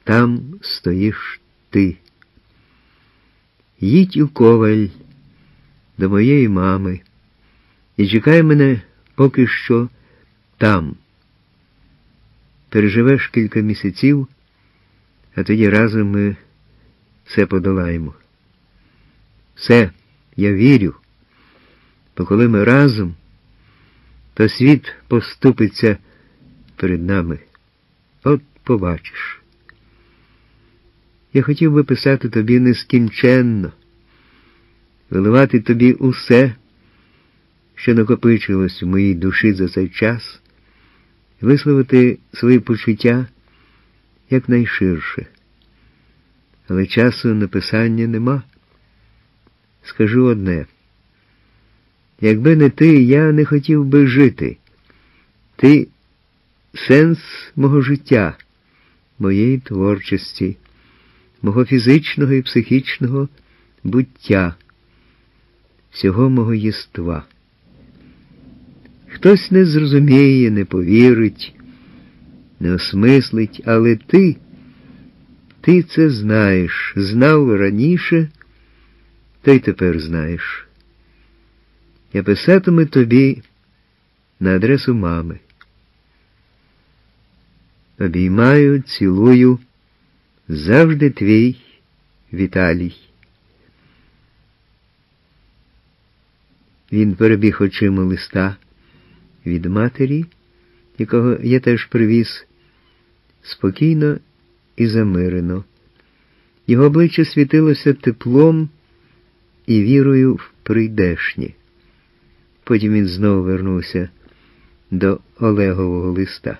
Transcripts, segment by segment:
там стоїш ти. Їдь у Коваль до моєї мами і чекай мене поки що там. Переживеш кілька місяців, а тоді разом ми все подолаємо. Все, я вірю, бо коли ми разом, то світ поступиться перед нами. От побачиш. Я хотів би писати тобі нескінченно, виливати тобі усе, що накопичилось в моїй душі за цей час, висловити свої почуття якнайширше. Але часу на писання нема. Скажу одне. Якби не ти, я не хотів би жити. Ти – сенс мого життя, моєї творчості, мого фізичного і психічного буття, всього мого єства. Хтось не зрозуміє, не повірить, не осмислить, але ти це знаєш, знав раніше, та й тепер знаєш. Я писатиму тобі на адресу мами. Обіймаю, цілую, завжди твій Віталій. Він перебіг очима листа від матері, якого я теж привіз, спокійно і замирено. Його обличчя світилося теплом і вірою в прийдешнє. Потім він знову вернувся до Олегового листа.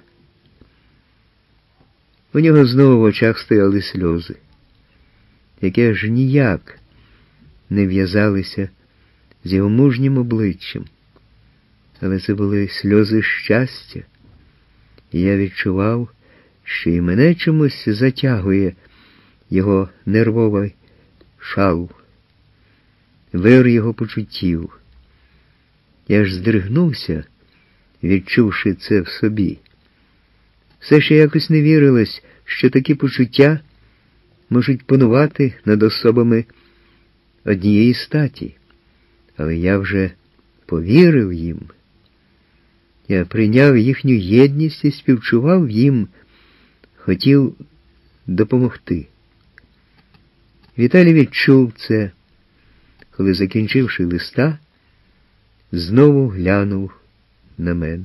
У нього знову в очах стояли сльози, які аж ніяк не в'язалися з його мужнім обличчям. Але це були сльози щастя, і я відчував, що і мене чомусь затягує його нервовий шал, вир його почуттів. Я ж здригнувся, відчувши це в собі. Все ще якось не вірилось, що такі почуття можуть панувати над особами однієї статі. Але я вже повірив їм. Я прийняв їхню єдність і співчував їм, хотів допомогти. Віталій відчув це, коли, закінчивши листа, знову глянув на мене.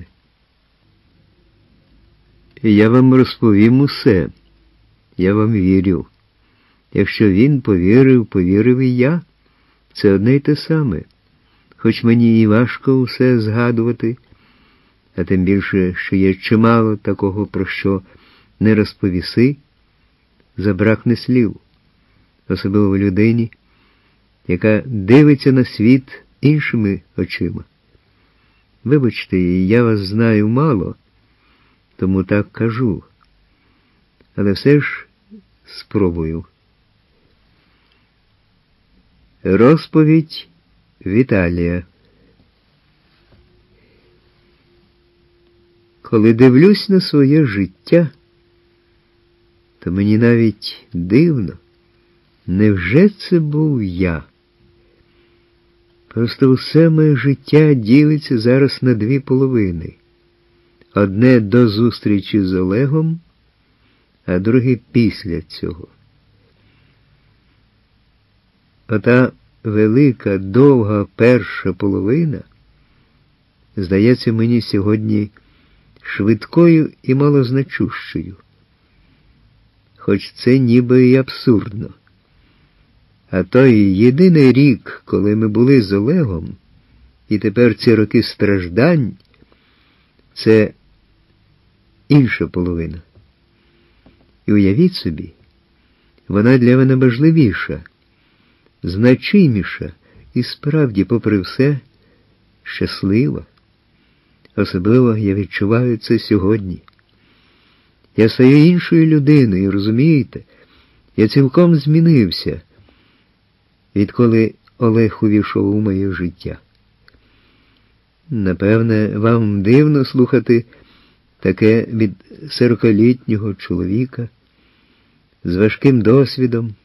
Я вам розповім усе. Я вам вірю. Якщо він повірив і я. Це одне й те саме. Хоч мені і важко усе згадувати, а тим більше, що є чимало такого, про що не розповіси, забракне слів. Особливо людині, яка дивиться на світ іншими очима. Вибачте, я вас знаю мало, тому так кажу. Але все ж спробую. Розповідь Віталія. Коли дивлюсь на своє життя, то мені навіть дивно, невже це був я? Просто все моє життя ділиться зараз на дві половини. Одне до зустрічі з Олегом, а друге після цього. Ота велика, довга перша половина здається мені сьогодні швидкою і малозначущою. Хоч це ніби і абсурдно. А той єдиний рік, коли ми були з Олегом, і тепер ці роки страждань, це інша половина. І уявіть собі, вона для мене важливіша, значиміша і справді, попри все, щаслива. Особливо я відчуваю це сьогодні. Я стаю іншою людиною, розумієте? Я цілком змінився, відколи Олег увійшов у моє життя. Напевне, вам дивно слухати таке від 40-літнього чоловіка, з важким досвідом,